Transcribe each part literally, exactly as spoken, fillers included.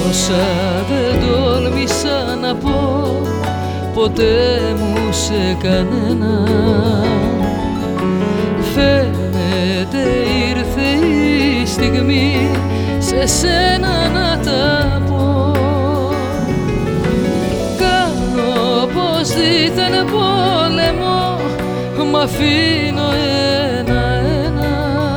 όσα δεν τόλμησα να πω ποτέ μου σε κανένα. Φαίνεται ήρθε η στιγμή σε σένα να τα πω. Κάνω πως δίθεν πόλεμο, μ' αφήνω ένα-ένα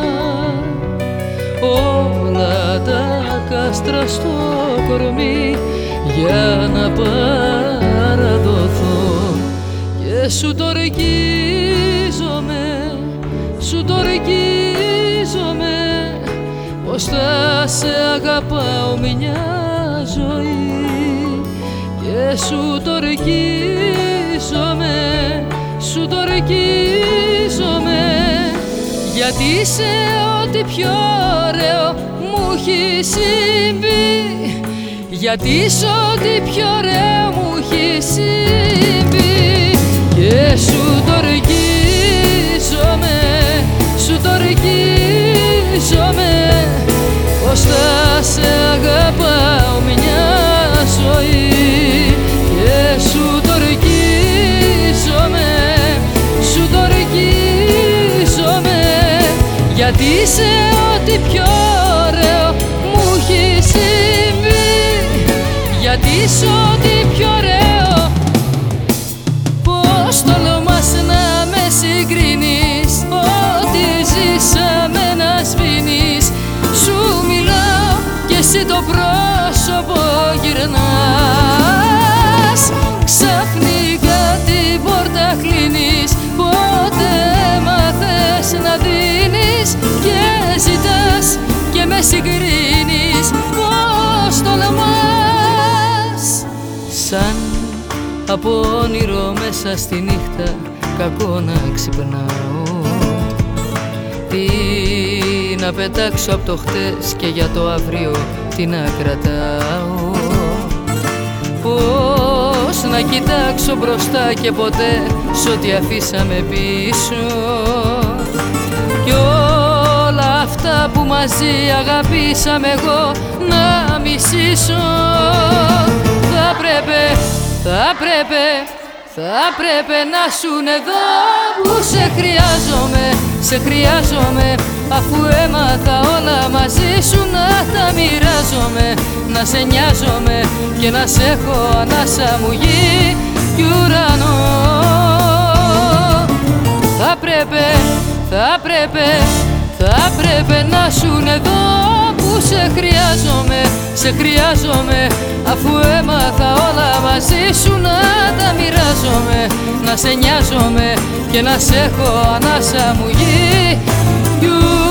όλα τα κάστρα στο κορμί για να παραδοθώ. Και σου το ρεγγίζομαι, σου το ρεγγίζομαι, πως θα σε αγαπάω μια ζωή. Και σου το ρεγγίζομαι, σου το ρεγγίζομαι, γιατί είσαι ό,τι πιο ωραίο μου έχει συμβεί. Γιατί είσαι ό,τι πιο ωραίο μου έχει συμβεί. Και σου το ρεγγίζομαι, σου το ρεγγίζομαι, πως θα σε αγαπάω μια ζωή. Και σου το ρεγγίζομαι, σου το ρεγγίζομαι, γιατί είσαι ό,τι πιο ωραίο μου έχει συμβεί. Γιατί είσαι ό,τι πιο ωραίο. Πώς τολμάς να με συγκρίνεις, ό,τι ζήσαμε να σβήνεις. Σου μιλάω και εσύ το πρόσωπο γυρνάς. Ξαφνικά την πόρτα κλείνεις, πότε μάθες να δίνεις και ζητάς και με συγκρίνεις. Πώς τολμάς. Σαν από όνειρο μέσα στη νύχτα κακό να ξυπνάω. Τι να πετάξω από το χτες και για το αύριο τι να κρατάω. Πώς να κοιτάξω μπροστά και ποτέ σ' ό,τι αφήσαμε πίσω. Κι όλα αυτά που μαζί αγαπήσαμε εγώ να μισήσω. Θα πρέπει, θα πρέπει, θα πρέπει να σουν εδώ που σε χρειάζομαι, σε χρειάζομαι. Αφού έμαθα όλα μαζί σου να τα μοιράζομαι, να σε νοιάζομαι και να σε έχω ανάσα μου γη κι ουρανό. Θα πρέπει, θα πρέπει, θα πρέπει να σουν εδώ που σε χρειάζομαι, σε χρειάζομαι. Αφού έμαθα όλα μαζί σου να τα μοιράζομαι, να σε νοιάζομαι και να σε έχω ανάσα μου γη.